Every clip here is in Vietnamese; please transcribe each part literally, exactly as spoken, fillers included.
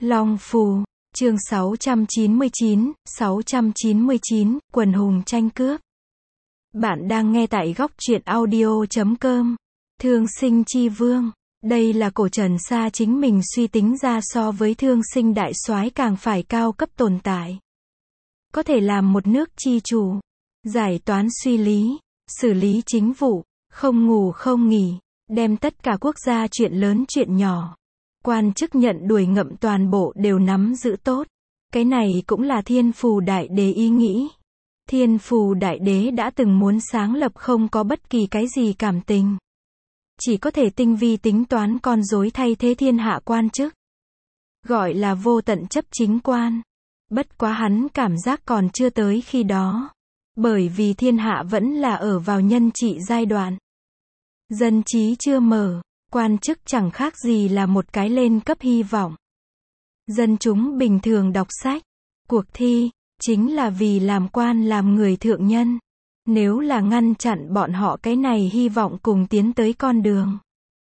Long Phù, chương sáu trăm chín mươi chín, sáu trăm chín mươi chín, quần hùng tranh cướp. Bạn đang nghe tại góc truyện audio chấm com. Thương sinh chi vương. Đây là cổ Trần Sa chính mình suy tính ra so với thương sinh đại soái càng phải cao cấp tồn tại. Có thể làm một nước chi chủ, giải toán suy lý, xử lý chính vụ, không ngủ không nghỉ, đem tất cả quốc gia chuyện lớn chuyện nhỏ, quan chức nhận đuổi ngậm toàn bộ đều nắm giữ tốt. Cái này cũng là Thiên Phù Đại Đế ý nghĩ. Thiên Phù Đại Đế đã từng muốn sáng lập không có bất kỳ cái gì cảm tình, chỉ có thể tinh vi tính toán con rối thay thế thiên hạ quan chức, gọi là vô tận chấp chính quan. Bất quá hắn cảm giác còn chưa tới khi đó, bởi vì thiên hạ vẫn là ở vào nhân trị giai đoạn, dân trí chưa mở, quan chức chẳng khác gì là một cái lên cấp hy vọng. Dân chúng bình thường đọc sách, cuộc thi, chính là vì làm quan làm người thượng nhân. Nếu là ngăn chặn bọn họ cái này hy vọng cùng tiến tới con đường,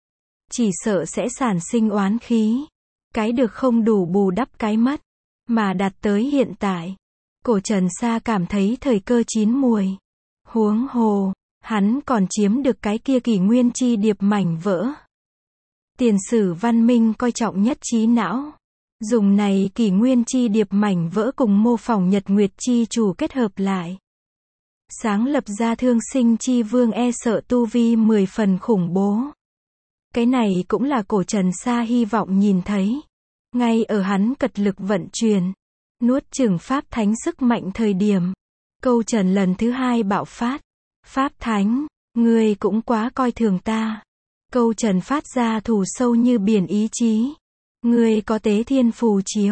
chỉ sợ sẽ sản sinh oán khí. Cái được không đủ bù đắp cái mất. Mà đạt tới hiện tại, cổ Trần Sa cảm thấy thời cơ chín muồi. Huống hồ, hắn còn chiếm được cái kia kỷ nguyên chi điệp mảnh vỡ. Tiền sử văn minh coi trọng nhất trí não. Dùng này kỷ nguyên chi điệp mảnh vỡ cùng mô phỏng nhật nguyệt chi chủ kết hợp lại, sáng lập ra thương sinh chi vương, e sợ tu vi mười phần khủng bố. Cái này cũng là cổ Trần Sa hy vọng nhìn thấy. Ngay ở hắn cật lực vận chuyển, nuốt chửng Pháp Thánh sức mạnh thời điểm, câu trần lần thứ hai bạo phát. Pháp Thánh, ngươi cũng quá coi thường ta. Câu trần phát ra thù sâu như biển ý chí. Ngươi có tế thiên phù chiếu,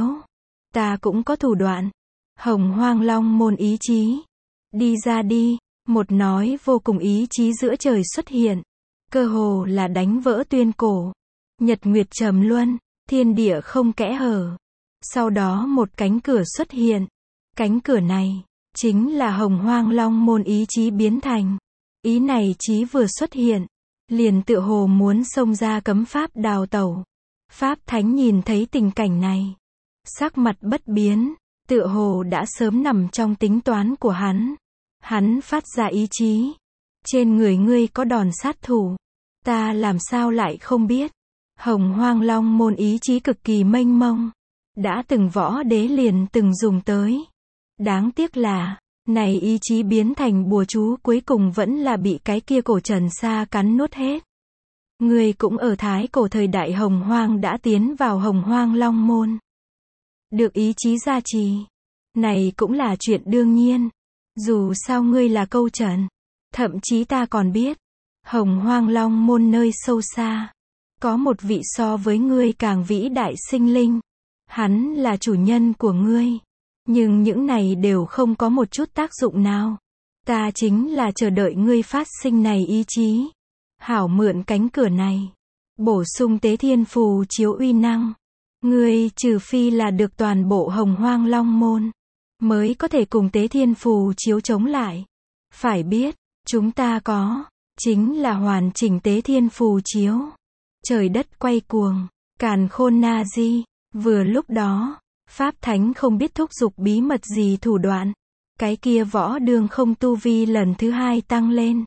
ta cũng có thủ đoạn. Hồng Hoang Long môn ý chí, đi ra đi. Một nói vô cùng ý chí giữa trời xuất hiện, cơ hồ là đánh vỡ tuyên cổ. Nhật nguyệt trầm luân, thiên địa không kẽ hở. Sau đó một cánh cửa xuất hiện. Cánh cửa này chính là Hồng Hoang Long môn ý chí biến thành. Ý này chí vừa xuất hiện, liền tựa hồ muốn xông ra cấm pháp đào tẩu. Pháp Thánh nhìn thấy tình cảnh này, sắc mặt bất biến, tựa hồ đã sớm nằm trong tính toán của hắn. Hắn phát ra ý chí, trên người ngươi có đòn sát thủ, ta làm sao lại không biết. Hồng Hoang Long môn ý chí cực kỳ mênh mông, đã từng võ đế liền từng dùng tới. Đáng tiếc là, này ý chí biến thành bùa chú cuối cùng vẫn là bị cái kia cổ Trần Sa cắn nuốt hết. Ngươi cũng ở thái cổ thời đại Hồng Hoang đã tiến vào Hồng Hoang Long môn, được ý chí gia trì, này cũng là chuyện đương nhiên. Dù sao ngươi là câu trần, thậm chí ta còn biết, Hồng Hoang Long môn nơi sâu xa, có một vị so với ngươi càng vĩ đại sinh linh. Hắn là chủ nhân của ngươi. Nhưng những này đều không có một chút tác dụng nào. Ta chính là chờ đợi ngươi phát sinh này ý chí. Hảo mượn cánh cửa này, bổ sung tế thiên phù chiếu uy năng. Ngươi trừ phi là được toàn bộ Hồng Hoang Long môn, mới có thể cùng tế thiên phù chiếu chống lại. Phải biết, chúng ta có, chính là hoàn chỉnh tế thiên phù chiếu. Trời đất quay cuồng, càn khôn na di. Vừa lúc đó, Pháp Thánh không biết thúc giục bí mật gì thủ đoạn. Cái kia võ đường không tu vi lần thứ hai tăng lên.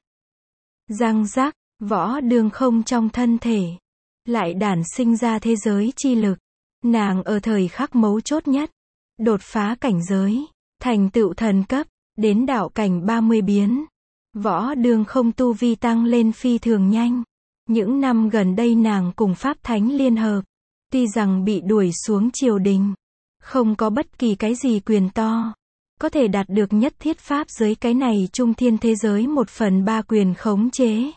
Răng rắc, võ đường không trong thân thể lại đản sinh ra thế giới chi lực. Nàng ở thời khắc mấu chốt nhất, đột phá cảnh giới, thành tựu thần cấp, đến đạo cảnh ba mươi biến. Võ đường không tu vi tăng lên phi thường nhanh. Những năm gần đây nàng cùng Pháp Thánh liên hợp, tuy rằng bị đuổi xuống triều đình, không có bất kỳ cái gì quyền to, có thể đạt được nhất thiết pháp giới cái này trung thiên thế giới một phần ba quyền khống chế.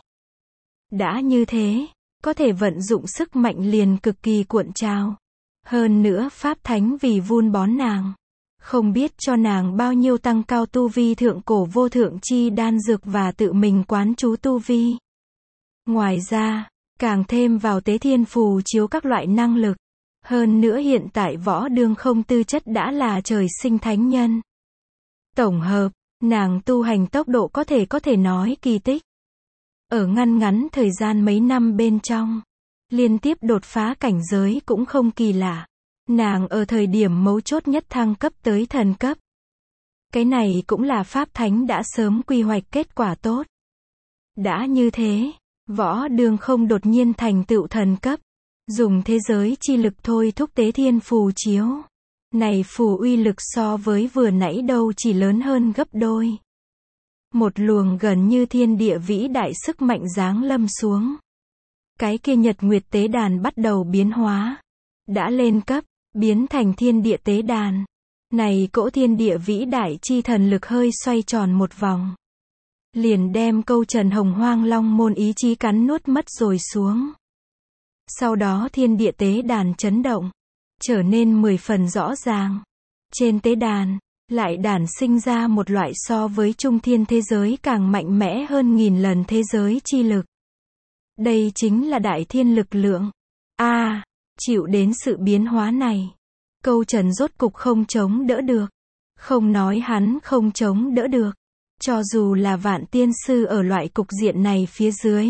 Đã như thế, có thể vận dụng sức mạnh liền cực kỳ cuộn trào. Hơn nữa Pháp Thánh vì vun bón nàng, không biết cho nàng bao nhiêu tăng cao tu vi thượng cổ vô thượng chi đan dược và tự mình quán chú tu vi. Ngoài ra, càng thêm vào tế thiên phù chiếu các loại năng lực. Hơn nữa hiện tại võ đường không tư chất đã là trời sinh thánh nhân. Tổng hợp, nàng tu hành tốc độ có thể có thể nói kỳ tích. Ở ngăn ngắn thời gian mấy năm bên trong, liên tiếp đột phá cảnh giới cũng không kỳ lạ. Nàng ở thời điểm mấu chốt nhất thăng cấp tới thần cấp. Cái này cũng là Pháp Thánh đã sớm quy hoạch kết quả tốt. Đã như thế, Võ Đường không đột nhiên thành tựu thần cấp, dùng thế giới chi lực thôi thúc tế thiên phù chiếu. Này phù uy lực so với vừa nãy đâu chỉ lớn hơn gấp đôi. Một luồng gần như thiên địa vĩ đại sức mạnh giáng lâm xuống. Cái kia nhật nguyệt tế đàn bắt đầu biến hóa. Đã lên cấp, biến thành thiên địa tế đàn. Này cỗ thiên địa vĩ đại chi thần lực hơi xoay tròn một vòng. Liền đem câu Trần Hồng Hoang Long môn ý chí cắn nuốt mất rồi xuống. Sau đó thiên địa tế đàn chấn động, trở nên mười phần rõ ràng. Trên tế đàn, lại đản sinh ra một loại so với trung thiên thế giới càng mạnh mẽ hơn nghìn lần thế giới chi lực. Đây chính là đại thiên lực lượng. A, à, chịu đến sự biến hóa này. Câu Trần rốt cục không chống đỡ được. Không nói hắn không chống đỡ được. Cho dù là vạn tiên sư ở loại cục diện này phía dưới.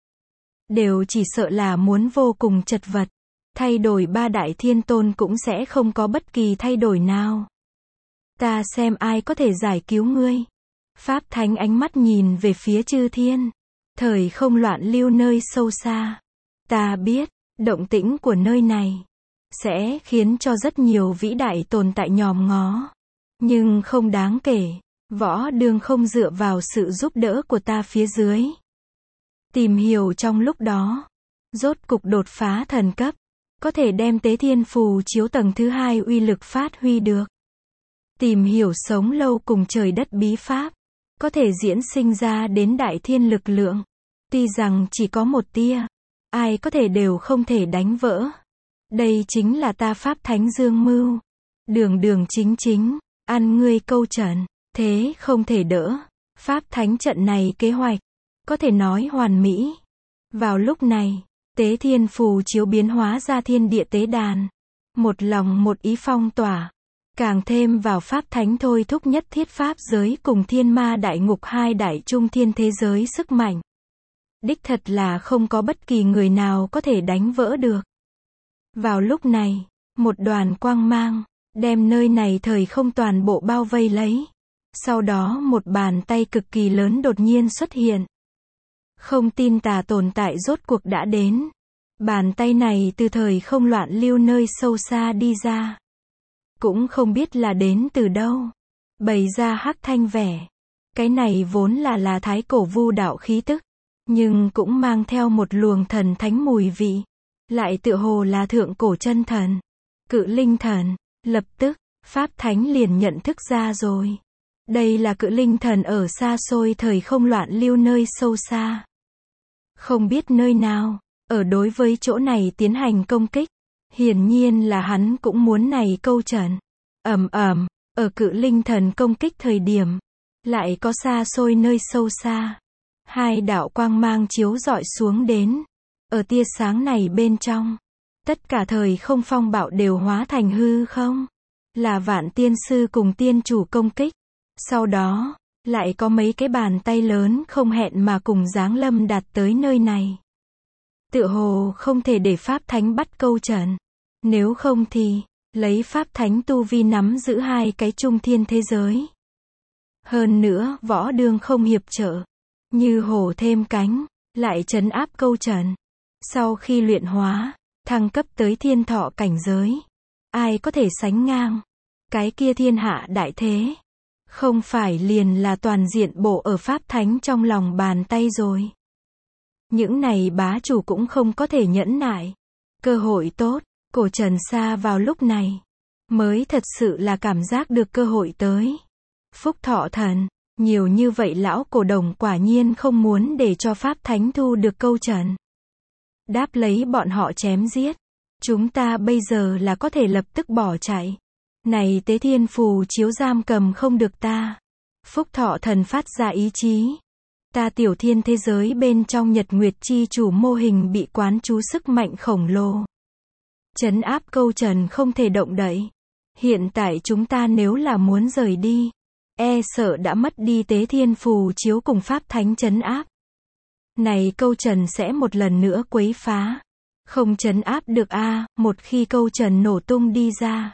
Đều chỉ sợ là muốn vô cùng chật vật. Thay đổi ba đại thiên tôn cũng sẽ không có bất kỳ thay đổi nào. Ta xem ai có thể giải cứu ngươi. Pháp Thánh ánh mắt nhìn về phía chư thiên. Thời không loạn lưu nơi sâu xa. Ta biết, động tĩnh của nơi này sẽ khiến cho rất nhiều vĩ đại tồn tại nhòm ngó. Nhưng không đáng kể. Võ Đường không dựa vào sự giúp đỡ của ta phía dưới. Tìm hiểu trong lúc đó. Rốt cục đột phá thần cấp. Có thể đem tế thiên phù chiếu tầng thứ hai uy lực phát huy được. Tìm hiểu sống lâu cùng trời đất bí pháp. Có thể diễn sinh ra đến đại thiên lực lượng. Tuy rằng chỉ có một tia. Ai có thể đều không thể đánh vỡ. Đây chính là ta Pháp Thánh dương mưu. Đường đường chính chính. Ăn ngươi câu Trần. Thế không thể đỡ. Pháp Thánh trận này kế hoạch. Có thể nói hoàn mỹ. Vào lúc này. Tế thiên phù chiếu biến hóa ra thiên địa tế đàn. Một lòng một ý phong tỏa. Càng thêm vào Pháp Thánh thôi thúc nhất thiết Pháp giới cùng thiên ma đại ngục hai đại trung thiên thế giới sức mạnh. Đích thật là không có bất kỳ người nào có thể đánh vỡ được. Vào lúc này, một đoàn quang mang, đem nơi này thời không toàn bộ bao vây lấy. Sau đó một bàn tay cực kỳ lớn đột nhiên xuất hiện. Không tin tà tồn tại rốt cuộc đã đến. Bàn tay này từ thời không loạn lưu nơi sâu xa đi ra. Cũng không biết là đến từ đâu. Bày ra hắc thanh vẻ. Cái này vốn là là thái cổ vu đạo khí tức. Nhưng cũng mang theo một luồng thần thánh mùi vị. Lại tựa hồ là thượng cổ chân thần. Cự linh thần. Lập tức, Pháp Thánh liền nhận thức ra rồi. Đây là cự linh thần ở xa xôi thời không loạn lưu nơi sâu xa. Không biết nơi nào, ở đối với chỗ này tiến hành công kích. Hiển nhiên là hắn cũng muốn này câu Trần. Ầm ầm, ở cự linh thần công kích thời điểm. Lại có xa xôi nơi sâu xa. Hai đạo quang mang chiếu rọi xuống đến. Ở tia sáng này bên trong. Tất cả thời không phong bạo đều hóa thành hư không. Là vạn tiên sư cùng tiên chủ công kích. Sau đó, lại có mấy cái bàn tay lớn không hẹn mà cùng giáng lâm đạt tới nơi này. Tựa hồ không thể để Pháp Thánh bắt câu Trần. Nếu không thì, lấy Pháp Thánh tu vi nắm giữ hai cái trung thiên thế giới. Hơn nữa, Võ Đường không hiệp trợ. Như hổ thêm cánh, lại trấn áp câu Trần. Sau khi luyện hóa, thăng cấp tới thiên thọ cảnh giới. Ai có thể sánh ngang? Cái kia thiên hạ đại thế. Không phải liền là toàn diện bộ ở Pháp Thánh trong lòng bàn tay rồi. Những này bá chủ cũng không có thể nhẫn nại. Cơ hội tốt, cổ Trần Sa vào lúc này. Mới thật sự là cảm giác được cơ hội tới. Phúc Thọ Thần. Nhiều như vậy lão cổ đồng quả nhiên không muốn để cho Pháp Thánh thu được câu Trần. Đáp lấy bọn họ chém giết. Chúng ta bây giờ là có thể lập tức bỏ chạy. Này tế thiên phù chiếu giam cầm không được ta. Phúc Thọ Thần phát ra ý chí. Ta tiểu thiên thế giới bên trong nhật nguyệt chi chủ mô hình bị quán chú sức mạnh khổng lồ. Trấn áp câu Trần không thể động đậy. Hiện tại chúng ta nếu là muốn rời đi. E sợ đã mất đi tế thiên phù chiếu cùng Pháp Thánh trấn áp. Này câu Trần sẽ một lần nữa quấy phá. Không trấn áp được a, một khi câu trần nổ tung đi ra.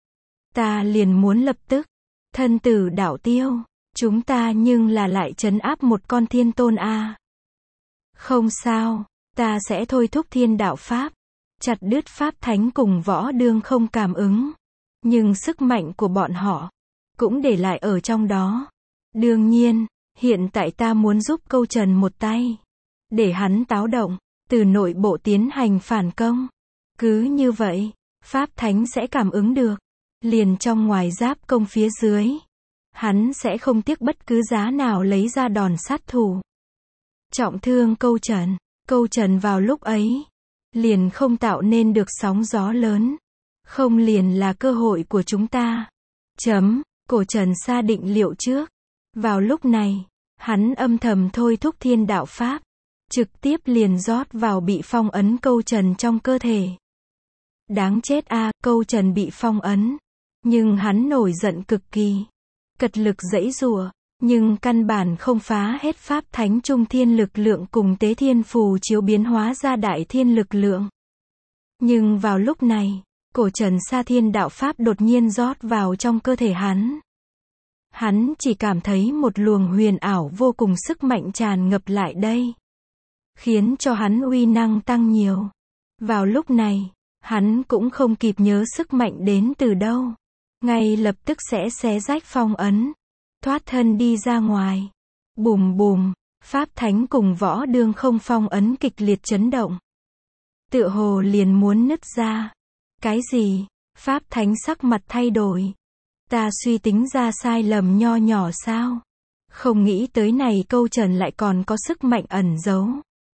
Ta liền muốn lập tức, thân tử đạo tiêu, chúng ta nhưng là lại trấn áp một con thiên tôn a. Không sao, ta sẽ thôi thúc thiên đạo pháp, chặt đứt pháp thánh cùng võ đương không cảm ứng. Nhưng sức mạnh của bọn họ, cũng để lại ở trong đó. Đương nhiên, hiện tại ta muốn giúp câu trần một tay. Để hắn táo động, từ nội bộ tiến hành phản công. Cứ như vậy, pháp thánh sẽ cảm ứng được. Liền trong ngoài giáp công phía dưới. Hắn sẽ không tiếc bất cứ giá nào lấy ra đòn sát thủ. Trọng thương câu trần. Câu trần vào lúc ấy, liền không tạo nên được sóng gió lớn. Không liền là cơ hội của chúng ta. Chấm, cổ trần xa định liệu trước. Vào lúc này, hắn âm thầm thôi thúc thiên đạo pháp. Trực tiếp liền rót vào bị phong ấn câu trần trong cơ thể. Đáng chết a, câu trần bị phong ấn. Nhưng hắn nổi giận cực kỳ. Cật lực giãy giụa, nhưng căn bản không phá hết pháp thánh trung thiên lực lượng cùng tế thiên phù chiếu biến hóa ra đại thiên lực lượng. Nhưng vào lúc này, cổ trần sa thiên đạo pháp đột nhiên rót vào trong cơ thể hắn. Hắn chỉ cảm thấy một luồng huyền ảo vô cùng sức mạnh tràn ngập lại đây. Khiến cho hắn uy năng tăng nhiều. Vào lúc này, hắn cũng không kịp nhớ sức mạnh đến từ đâu. Ngay lập tức sẽ xé rách phong ấn. Thoát thân đi ra ngoài. Bùm bùm, pháp thánh cùng võ đương không phong ấn kịch liệt chấn động. Tựa hồ liền muốn nứt ra. Cái gì? Pháp thánh sắc mặt thay đổi. Ta suy tính ra sai lầm nho nhỏ sao? Không nghĩ tới này câu trần lại còn có sức mạnh ẩn giấu.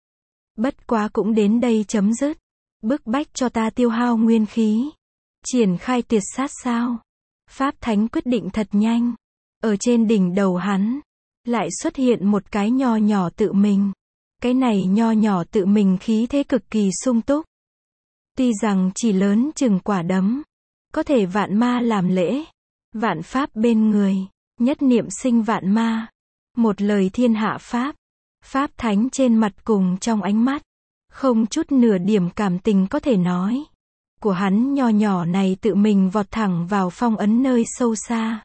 Bất quá cũng đến đây chấm dứt. Bức bách cho ta tiêu hao nguyên khí. Triển khai tuyệt sát sao? Pháp thánh quyết định thật nhanh. Ở trên đỉnh đầu hắn, lại xuất hiện một cái nho nhỏ tự mình. Cái này nho nhỏ tự mình khí thế cực kỳ sung túc. Tuy rằng chỉ lớn chừng quả đấm, có thể vạn ma làm lễ, vạn pháp bên người, nhất niệm sinh vạn ma. Một lời thiên hạ pháp, pháp thánh trên mặt cùng trong ánh mắt, không chút nửa điểm cảm tình có thể nói. Của hắn nho nhỏ này tự mình vọt thẳng vào phong ấn nơi sâu xa.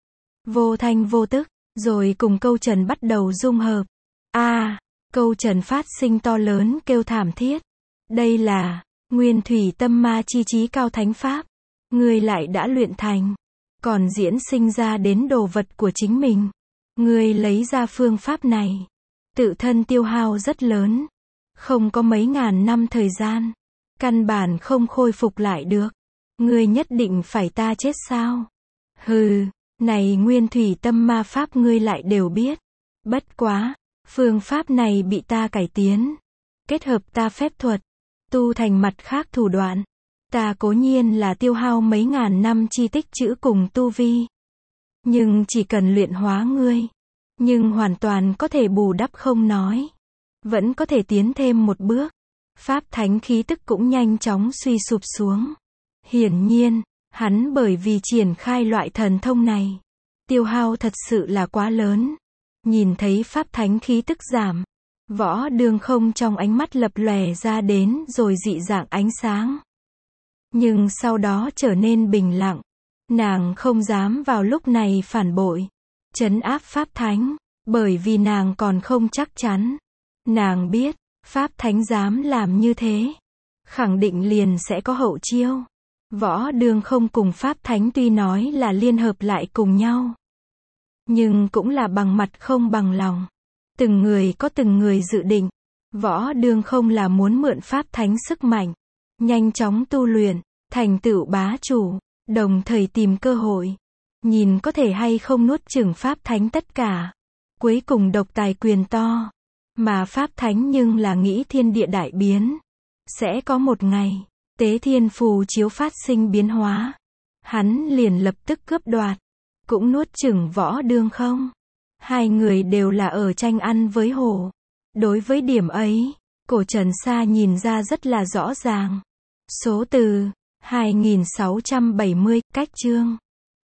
Vô thanh vô tức, rồi cùng câu trần bắt đầu dung hợp. A, à, câu trần phát sinh to lớn kêu thảm thiết. Đây là Nguyên Thủy Tâm Ma chi trí cao thánh pháp. Ngươi lại đã luyện thành, còn diễn sinh ra đến đồ vật của chính mình. Ngươi lấy ra phương pháp này, tự thân tiêu hao rất lớn, không có mấy ngàn năm thời gian, căn bản không khôi phục lại được. Ngươi nhất định phải ta chết sao? Hừ, này Nguyên Thủy Tâm Ma pháp ngươi lại đều biết. Bất quá, phương pháp này bị ta cải tiến, kết hợp ta phép thuật, tu thành mặt khác thủ đoạn. Ta cố nhiên là tiêu hao mấy ngàn năm chi tích trữ cùng tu vi, nhưng chỉ cần luyện hóa ngươi, nhưng hoàn toàn có thể bù đắp không nói, vẫn có thể tiến thêm một bước. Pháp thánh khí tức cũng nhanh chóng suy sụp xuống. Hiển nhiên, hắn bởi vì triển khai loại thần thông này, tiêu hao thật sự là quá lớn. Nhìn thấy pháp thánh khí tức giảm, võ đương không trong ánh mắt lập lòe ra đến rồi dị dạng ánh sáng. Nhưng sau đó trở nên bình lặng. Nàng không dám vào lúc này phản bội, trấn áp pháp thánh, bởi vì nàng còn không chắc chắn. Nàng biết, pháp thánh dám làm như thế, khẳng định liền sẽ có hậu chiêu. Võ đương không cùng pháp thánh tuy nói là liên hợp lại cùng nhau, nhưng cũng là bằng mặt không bằng lòng. Từng người có từng người dự định. Võ đương không là muốn mượn pháp thánh sức mạnh, nhanh chóng tu luyện, thành tựu bá chủ, đồng thời tìm cơ hội, nhìn có thể hay không nuốt chửng pháp thánh tất cả, cuối cùng độc tài quyền to. Mà pháp thánh nhưng là nghĩ thiên địa đại biến, sẽ có một ngày, tế thiên phù chiếu phát sinh biến hóa, hắn liền lập tức cướp đoạt, cũng nuốt chửng võ đương không. Hai người đều là ở tranh ăn với hổ. Đối với điểm ấy, cổ Trần Sa nhìn ra rất là rõ ràng. Số từ hai nghìn sáu trăm bảy mươi, cách chương